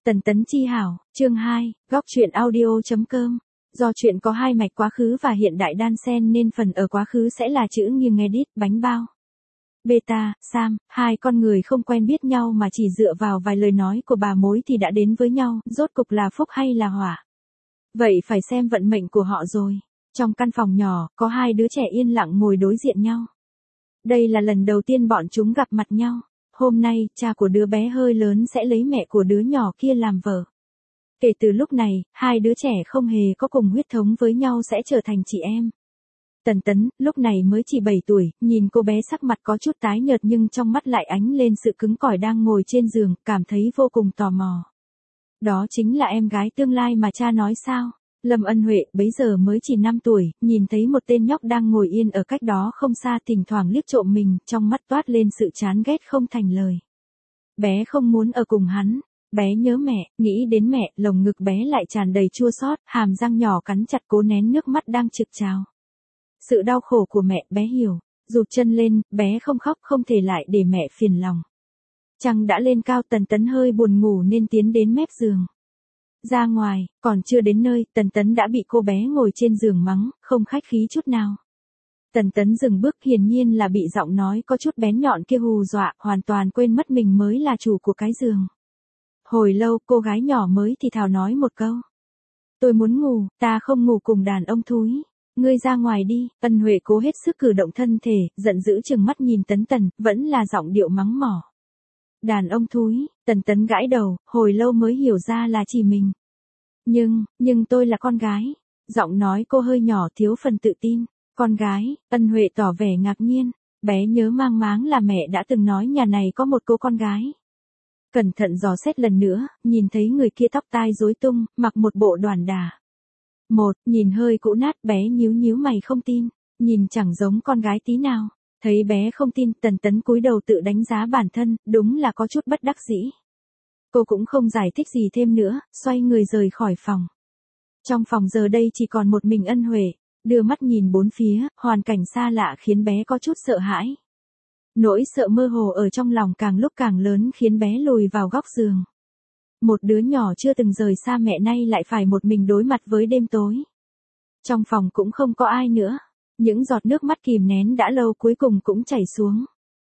Tần Tấn Chi hảo, chương 2, góc truyện audio.com. Do chuyện có hai mạch quá khứ và hiện đại đan xen nên phần ở quá khứ sẽ là chữ nghiêng edit, bánh bao. Beta, Sam, hai con người không quen biết nhau mà chỉ dựa vào vài lời nói của bà mối thì đã đến với nhau, rốt cục là phúc hay là họa. Vậy phải xem vận mệnh của họ rồi. Trong căn phòng nhỏ, có hai đứa trẻ yên lặng ngồi đối diện nhau. Đây là lần đầu tiên bọn chúng gặp mặt nhau. Hôm nay, cha của đứa bé hơi lớn sẽ lấy mẹ của đứa nhỏ kia làm vợ. Kể từ lúc này, hai đứa trẻ không hề có cùng huyết thống với nhau sẽ trở thành chị em. Tần Tấn, lúc này mới chỉ 7 tuổi, nhìn cô bé sắc mặt có chút tái nhợt nhưng trong mắt lại ánh lên sự cứng cỏi đang ngồi trên giường, cảm thấy vô cùng tò mò. Đó chính là em gái tương lai mà cha nói sao? Lâm Ân Huệ, bấy giờ mới chỉ 5 tuổi, nhìn thấy một tên nhóc đang ngồi yên ở cách đó không xa thỉnh thoảng liếc trộm mình, trong mắt toát lên sự chán ghét không thành lời. Bé không muốn ở cùng hắn, bé nhớ mẹ, nghĩ đến mẹ, lồng ngực bé lại tràn đầy chua xót, hàm răng nhỏ cắn chặt cố nén nước mắt đang trực trào. Sự đau khổ của mẹ, bé hiểu, rụt chân lên, bé không khóc không thể lại để mẹ phiền lòng. Trăng đã lên cao, Tần Tấn hơi buồn ngủ nên tiến đến mép giường. Ra ngoài, còn chưa đến nơi, Tần Tấn đã bị cô bé ngồi trên giường mắng, không khách khí chút nào. Tần Tấn dừng bước, hiển nhiên là bị giọng nói có chút bén nhọn kia hù dọa, hoàn toàn quên mất mình mới là chủ của cái giường. Hồi lâu, cô gái nhỏ mới thì thào nói một câu. Tôi muốn ngủ, ta không ngủ cùng đàn ông thúi. Ngươi ra ngoài đi. Ân Huệ cố hết sức cử động thân thể, giận dữ chừng mắt nhìn Tần Tấn, vẫn là giọng điệu mắng mỏ. Đàn ông thúi, Tần Tấn gãi đầu, hồi lâu mới hiểu ra là chỉ mình. Nhưng tôi là con gái. Giọng nói cô hơi nhỏ thiếu phần tự tin. Con gái, Ân Huệ tỏ vẻ ngạc nhiên. Bé nhớ mang máng là mẹ đã từng nói nhà này có một cô con gái. Cẩn thận dò xét lần nữa, nhìn thấy người kia tóc tai rối tung, mặc một bộ đoàn đà. Nhìn hơi cũ nát, bé nhíu mày không tin. Nhìn chẳng giống con gái tí nào. Thấy bé không tin, Tần Tấn cúi đầu tự đánh giá bản thân, đúng là có chút bất đắc dĩ. Cô cũng không giải thích gì thêm nữa, xoay người rời khỏi phòng. Trong phòng giờ đây chỉ còn một mình Ân Huệ, đưa mắt nhìn bốn phía, hoàn cảnh xa lạ khiến bé có chút sợ hãi. Nỗi sợ mơ hồ ở trong lòng càng lúc càng lớn khiến bé lùi vào góc giường. Một đứa nhỏ chưa từng rời xa mẹ nay lại phải một mình đối mặt với đêm tối. Trong phòng cũng không có ai nữa. Những giọt nước mắt kìm nén đã lâu cuối cùng cũng chảy xuống.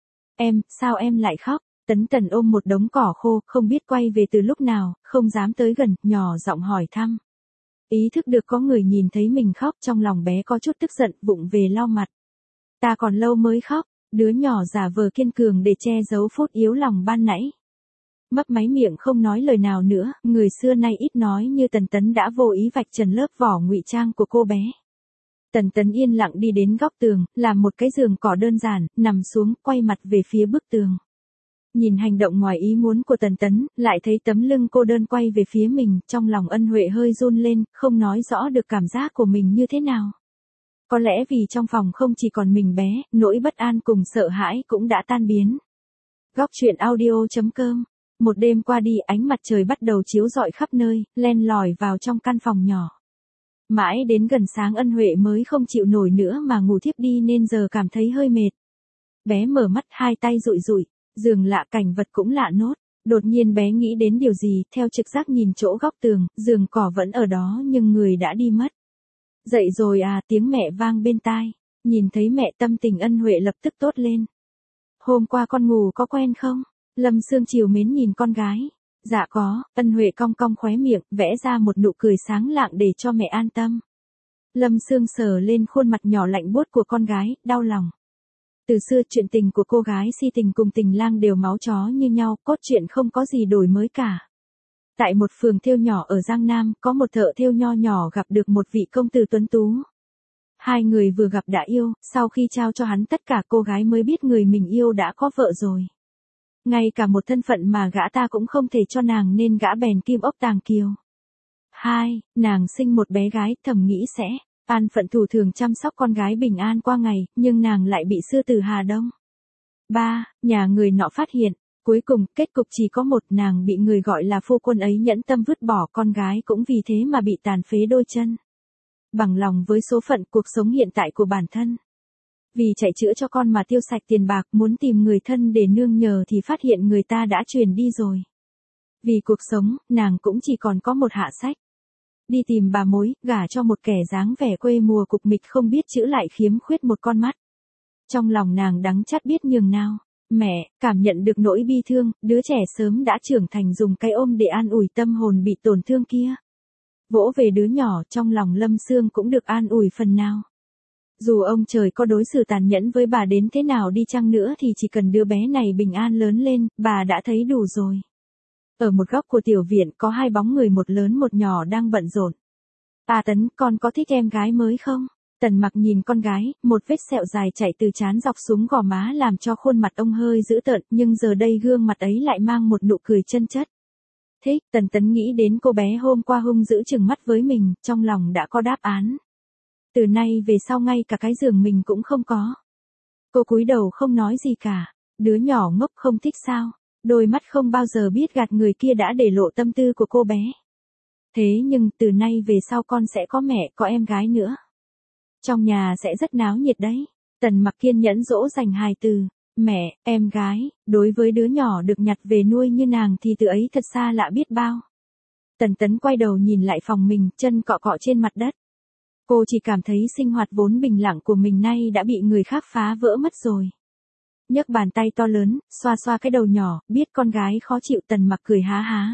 Sao em lại khóc? Tấn Tần ôm một đống cỏ khô, không biết quay về từ lúc nào, không dám tới gần, nhỏ giọng hỏi thăm. Ý thức được có người nhìn thấy mình khóc, trong lòng bé có chút tức giận, vụng về lau mặt. Ta còn lâu mới khóc, đứa nhỏ giả vờ kiên cường để che giấu phút yếu lòng ban nãy. Mấp máy miệng không nói lời nào nữa, người xưa nay ít nói như Tần Tấn đã vô ý vạch trần lớp vỏ ngụy trang của cô bé. Tần Tấn yên lặng đi đến góc tường, làm một cái giường cỏ đơn giản, nằm xuống, quay mặt về phía bức tường. Nhìn hành động ngoài ý muốn của Tần Tấn, lại thấy tấm lưng cô đơn quay về phía mình, trong lòng Ân Huệ hơi run lên, không nói rõ được cảm giác của mình như thế nào. Có lẽ vì trong phòng không chỉ còn mình bé, nỗi bất an cùng sợ hãi cũng đã tan biến. Góc truyện audio.com. Một đêm qua đi, ánh mặt trời bắt đầu chiếu rọi khắp nơi, len lỏi vào trong căn phòng nhỏ. Mãi đến gần sáng Ân Huệ mới không chịu nổi nữa mà ngủ thiếp đi nên giờ cảm thấy hơi mệt. Bé mở mắt, hai tay dụi, giường lạ, cảnh vật cũng lạ nốt. Đột nhiên bé nghĩ đến điều gì, theo trực giác nhìn chỗ góc tường, giường cỏ vẫn ở đó nhưng người đã đi mất. Dậy rồi à, tiếng mẹ vang bên tai. Nhìn thấy mẹ, tâm tình Ân Huệ lập tức tốt lên. Hôm qua con ngủ có quen không? Lâm Sương trìu mến nhìn con gái. Dạ có. Ân Huệ cong cong khóe miệng, vẽ ra một nụ cười sáng lạng để cho mẹ an tâm. Lâm Sương sờ lên khuôn mặt nhỏ lạnh buốt của con gái, đau lòng. Từ xưa chuyện tình của cô gái si tình cùng tình lang đều máu chó như nhau, cốt truyện không có gì đổi mới cả. Tại một phường thêu nhỏ ở Giang Nam, có một thợ thêu nho nhỏ gặp được một vị công tử tuấn tú. Hai người vừa gặp đã yêu, sau khi trao cho hắn tất cả cô gái mới biết người mình yêu đã có vợ rồi. Ngay cả một thân phận mà gã ta cũng không thể cho nàng nên gã bèn kim ốc tàng kiều. 2. Nàng sinh một bé gái, thầm nghĩ sẽ an phận thủ thường chăm sóc con gái bình an qua ngày, nhưng nàng lại bị sư tử Hà Đông. 3. Nhà người nọ phát hiện. Cuối cùng, kết cục chỉ có một, nàng bị người gọi là phu quân ấy nhẫn tâm vứt bỏ, con gái cũng vì thế mà bị tàn phế đôi chân. Bằng lòng với số phận cuộc sống hiện tại của bản thân. Vì chạy chữa cho con mà tiêu sạch tiền bạc, muốn tìm người thân để nương nhờ thì phát hiện người ta đã chuyển đi rồi. Vì cuộc sống, nàng cũng chỉ còn có một hạ sách. Đi tìm bà mối, gả cho một kẻ dáng vẻ quê mùa cục mịch không biết chữ lại khiếm khuyết một con mắt. Trong lòng nàng đắng chát biết nhường nào. Mẹ, cảm nhận được nỗi bi thương, đứa trẻ sớm đã trưởng thành dùng cái ôm để an ủi tâm hồn bị tổn thương kia. Vỗ về đứa nhỏ trong lòng Lâm Sương cũng được an ủi phần nào. Dù ông trời có đối xử tàn nhẫn với bà đến thế nào đi chăng nữa thì chỉ cần đứa bé này bình an lớn lên, bà đã thấy đủ rồi. Ở một góc của tiểu viện có hai bóng người một lớn một nhỏ đang bận rộn. Tấn, con có thích em gái mới không? Tần Mặc nhìn con gái, một vết sẹo dài chạy từ trán dọc xuống gò má làm cho khuôn mặt ông hơi dữ tợn, nhưng giờ đây gương mặt ấy lại mang một nụ cười chân chất. Thích, Tần Tấn nghĩ đến cô bé hôm qua hung dữ trừng mắt với mình, trong lòng đã có đáp án. Từ nay về sau ngay cả cái giường mình cũng không có. Cô cúi đầu không nói gì cả. Đứa nhỏ ngốc không thích sao? Đôi mắt không bao giờ biết gạt người kia đã để lộ tâm tư của cô bé. Thế nhưng từ nay về sau con sẽ có mẹ, có em gái nữa. Trong nhà sẽ rất náo nhiệt đấy. Tần Mặc kiên nhẫn dỗ dành hài từ. Mẹ, em gái, đối với đứa nhỏ được nhặt về nuôi như nàng thì từ ấy thật xa lạ biết bao. Tần Tấn quay đầu nhìn lại phòng mình, chân cọ cọ trên mặt đất. Cô chỉ cảm thấy sinh hoạt vốn bình lặng của mình nay đã bị người khác phá vỡ mất rồi. Nhấc bàn tay to lớn, xoa xoa cái đầu nhỏ, biết con gái khó chịu. Tần Mặc cười há há.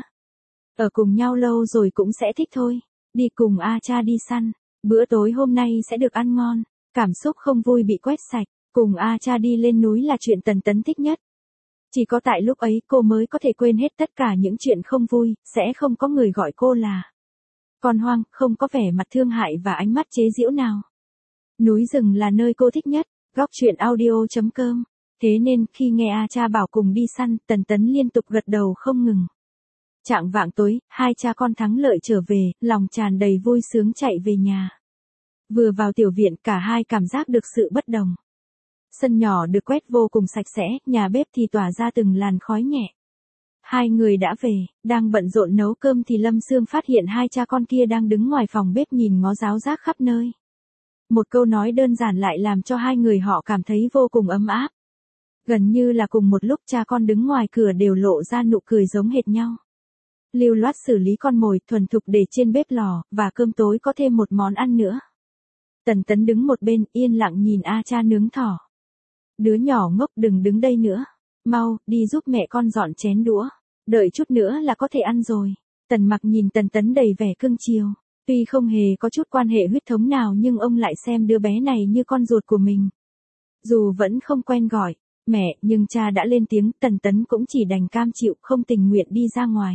Ở cùng nhau lâu rồi cũng sẽ thích thôi. Đi cùng A Cha đi săn. Bữa tối hôm nay sẽ được ăn ngon. Cảm xúc không vui bị quét sạch. Cùng A Cha đi lên núi là chuyện Tần Tấn thích nhất. Chỉ có tại lúc ấy cô mới có thể quên hết tất cả những chuyện không vui, sẽ không có người gọi cô là con hoang, không có vẻ mặt thương hại và ánh mắt chế giễu nào. Núi rừng là nơi cô thích nhất. Góc truyện audio.com. Thế nên khi nghe A Cha bảo cùng đi săn, Tần Tấn liên tục gật đầu không ngừng. Chạng vạng tối, hai cha con thắng lợi trở về, lòng tràn đầy vui sướng chạy về nhà. Vừa vào tiểu viện cả hai cảm giác được sự bất đồng. Sân nhỏ được quét vô cùng sạch sẽ, nhà bếp thì tỏa ra từng làn khói nhẹ. Hai người đã về, đang bận rộn nấu cơm thì Lâm Sương phát hiện hai cha con kia đang đứng ngoài phòng bếp nhìn ngó ráo rác khắp nơi. Một câu nói đơn giản lại làm cho hai người họ cảm thấy vô cùng ấm áp. Gần như là cùng một lúc cha con đứng ngoài cửa đều lộ ra nụ cười giống hệt nhau. Lưu loát xử lý con mồi thuần thục để trên bếp lò, và cơm tối có thêm một món ăn nữa. Tần Tấn đứng một bên yên lặng nhìn A Cha nướng thỏ. Đứa nhỏ ngốc đừng đứng đây nữa. Mau, đi giúp mẹ con dọn chén đũa. Đợi chút nữa là có thể ăn rồi. Tần Mặc nhìn Tần Tấn đầy vẻ cưng chiều. Tuy không hề có chút quan hệ huyết thống nào nhưng ông lại xem đứa bé này như con ruột của mình. Dù vẫn không quen gọi mẹ, nhưng cha đã lên tiếng, Tần Tấn cũng chỉ đành cam chịu, không tình nguyện đi ra ngoài.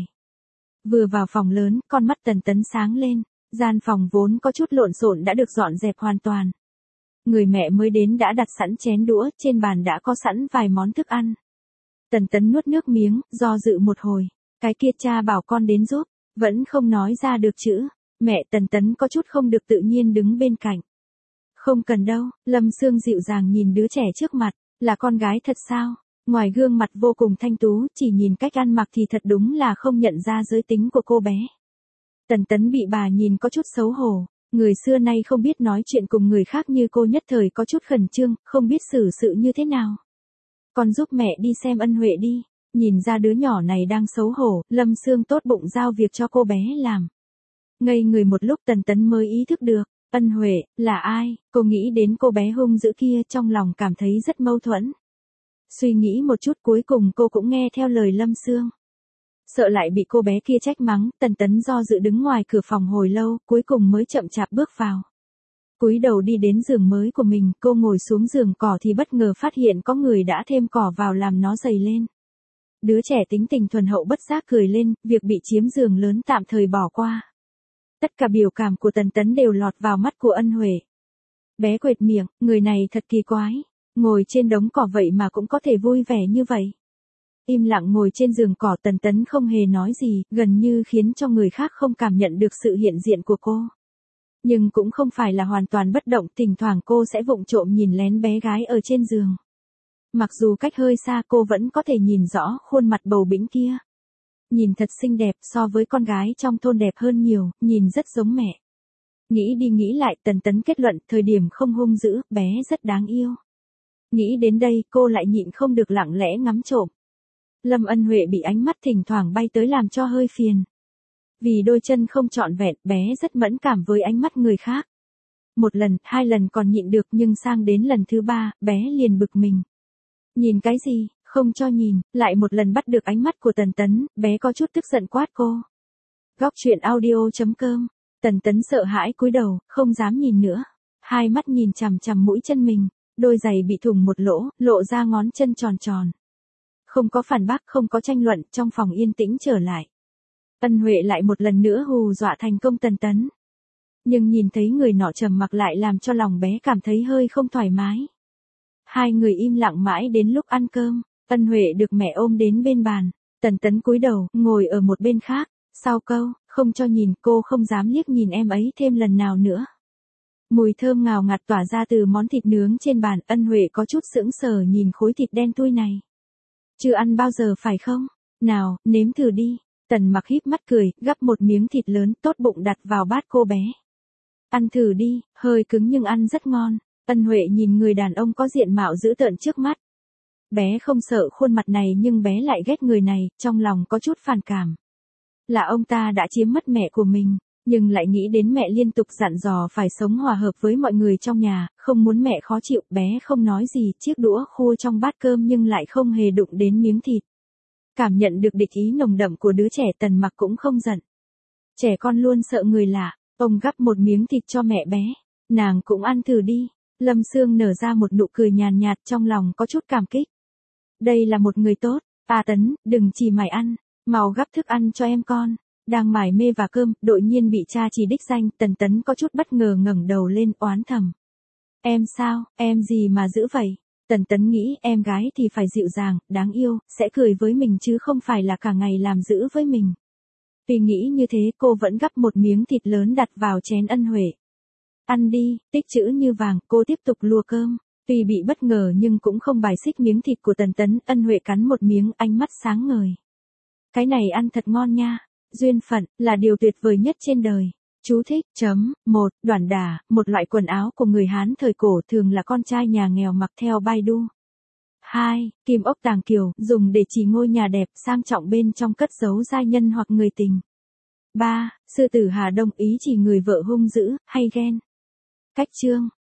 Vừa vào phòng lớn, con mắt Tần Tấn sáng lên. Gian phòng vốn có chút lộn xộn đã được dọn dẹp hoàn toàn. Người mẹ mới đến đã đặt sẵn chén đũa, trên bàn đã có sẵn vài món thức ăn. Tần Tấn nuốt nước miếng, do dự một hồi. Cái kia cha bảo con đến giúp, vẫn không nói ra được chữ. Mẹ, Tần Tấn có chút không được tự nhiên đứng bên cạnh. Không cần đâu, Lâm Sương dịu dàng nhìn đứa trẻ trước mặt, là con gái thật sao? Ngoài gương mặt vô cùng thanh tú, chỉ nhìn cách ăn mặc thì thật đúng là không nhận ra giới tính của cô bé. Tần Tấn bị bà nhìn có chút xấu hổ. Người xưa nay không biết nói chuyện cùng người khác như cô nhất thời có chút khẩn trương, không biết xử sự như thế nào. Con giúp mẹ đi xem Ân Huệ đi. Nhìn ra đứa nhỏ này đang xấu hổ, Lâm Sương tốt bụng giao việc cho cô bé làm. Ngây người một lúc Tần Tấn mới ý thức được, Ân Huệ, là ai? Cô nghĩ đến cô bé hung dữ kia trong lòng cảm thấy rất mâu thuẫn. Suy nghĩ một chút cuối cùng cô cũng nghe theo lời Lâm Sương. Sợ lại bị cô bé kia trách mắng, Tần Tấn do dự đứng ngoài cửa phòng hồi lâu, cuối cùng mới chậm chạp bước vào. Cúi đầu đi đến giường mới của mình, cô ngồi xuống giường cỏ thì bất ngờ phát hiện có người đã thêm cỏ vào làm nó dày lên. Đứa trẻ tính tình thuần hậu bất giác cười lên, việc bị chiếm giường lớn tạm thời bỏ qua. Tất cả biểu cảm của Tần Tấn đều lọt vào mắt của Ân Huệ. Bé quệt miệng, người này thật kỳ quái. Ngồi trên đống cỏ vậy mà cũng có thể vui vẻ như vậy. Im lặng ngồi trên giường cỏ, Tần Tấn không hề nói gì, gần như khiến cho người khác không cảm nhận được sự hiện diện của cô. Nhưng cũng không phải là hoàn toàn bất động, thỉnh thoảng cô sẽ vụng trộm nhìn lén bé gái ở trên giường. Mặc dù cách hơi xa cô vẫn có thể nhìn rõ khuôn mặt bầu bĩnh kia. Nhìn thật xinh đẹp, so với con gái trong thôn đẹp hơn nhiều, nhìn rất giống mẹ. Nghĩ đi nghĩ lại, Tần Tấn kết luận, thời điểm không hung dữ, bé rất đáng yêu. Nghĩ đến đây, cô lại nhịn không được lặng lẽ ngắm trộm. Lâm Ân Huệ bị ánh mắt thỉnh thoảng bay tới làm cho hơi phiền. Vì đôi chân không trọn vẹn, bé rất mẫn cảm với ánh mắt người khác. Một lần, hai lần còn nhịn được nhưng sang đến lần thứ ba, bé liền bực mình. Nhìn cái gì, không cho nhìn, lại một lần bắt được ánh mắt của Tần Tấn, bé có chút tức giận quát cô. Góc truyện audio.com, Tần Tấn sợ hãi cúi đầu, không dám nhìn nữa. Hai mắt nhìn chằm chằm mũi chân mình, đôi giày bị thủng một lỗ, lộ ra ngón chân tròn tròn. Không có phản bác, không có tranh luận, trong phòng yên tĩnh trở lại. Ân Huệ lại một lần nữa hù dọa thành công Tần Tấn. Nhưng nhìn thấy người nọ trầm mặc lại làm cho lòng bé cảm thấy hơi không thoải mái. Hai người im lặng mãi đến lúc ăn cơm, Ân Huệ được mẹ ôm đến bên bàn, Tần Tấn cúi đầu, ngồi ở một bên khác, sau câu, không cho nhìn, cô không dám liếc nhìn em ấy thêm lần nào nữa. Mùi thơm ngào ngạt tỏa ra từ món thịt nướng trên bàn, Ân Huệ có chút sững sờ nhìn khối thịt đen thui này. Chưa ăn bao giờ phải không? Nào, nếm thử đi. Tần Mặc híp mắt cười, gắp một miếng thịt lớn tốt bụng đặt vào bát cô bé. Ăn thử đi, hơi cứng nhưng ăn rất ngon. Ân Huệ nhìn người đàn ông có diện mạo dữ tợn trước mắt. Bé không sợ khuôn mặt này nhưng bé lại ghét người này, trong lòng có chút phản cảm. Là ông ta đã chiếm mất mẹ của mình, nhưng lại nghĩ đến mẹ liên tục dặn dò phải sống hòa hợp với mọi người trong nhà, không muốn mẹ khó chịu, bé không nói gì, chiếc đũa khua trong bát cơm nhưng lại không hề đụng đến miếng thịt. Cảm nhận được địch ý nồng đậm của đứa trẻ, Tần Mặc cũng không giận. Trẻ con luôn sợ người lạ, ông gắp một miếng thịt cho mẹ bé, nàng cũng ăn thử đi. Lâm Sương nở ra một nụ cười nhàn nhạt, trong lòng có chút cảm kích. Đây là một người tốt, Tấn, đừng chỉ mải ăn, mau gắp thức ăn cho em con. Đang mải mê và cơm, đột nhiên bị cha chỉ đích danh, Tần Tấn có chút bất ngờ ngẩng đầu lên oán thầm. Em sao, em gì mà dữ vậy? Tần Tấn nghĩ em gái thì phải dịu dàng, đáng yêu, sẽ cười với mình chứ không phải là cả ngày làm dữ với mình. Vì nghĩ như thế cô vẫn gắp một miếng thịt lớn đặt vào chén Ân Huệ. Ăn đi, tích chữ như vàng, cô tiếp tục lua cơm. Tuy bị bất ngờ nhưng cũng không bài xích miếng thịt của Tần Tấn, Ân Huệ cắn một miếng, ánh mắt sáng ngời. Cái này ăn thật ngon nha, duyên phận, là điều tuyệt vời nhất trên đời. Chú thích, 1. Đoản đả, một loại quần áo của người Hán thời cổ thường là con trai nhà nghèo mặc theo Baidu. 2. Kim ốc tàng kiều, dùng để chỉ ngôi nhà đẹp sang trọng bên trong cất giấu giai nhân hoặc người tình. 3. Sư tử Hà Đông, ý chỉ người vợ hung dữ, hay ghen. Cách chương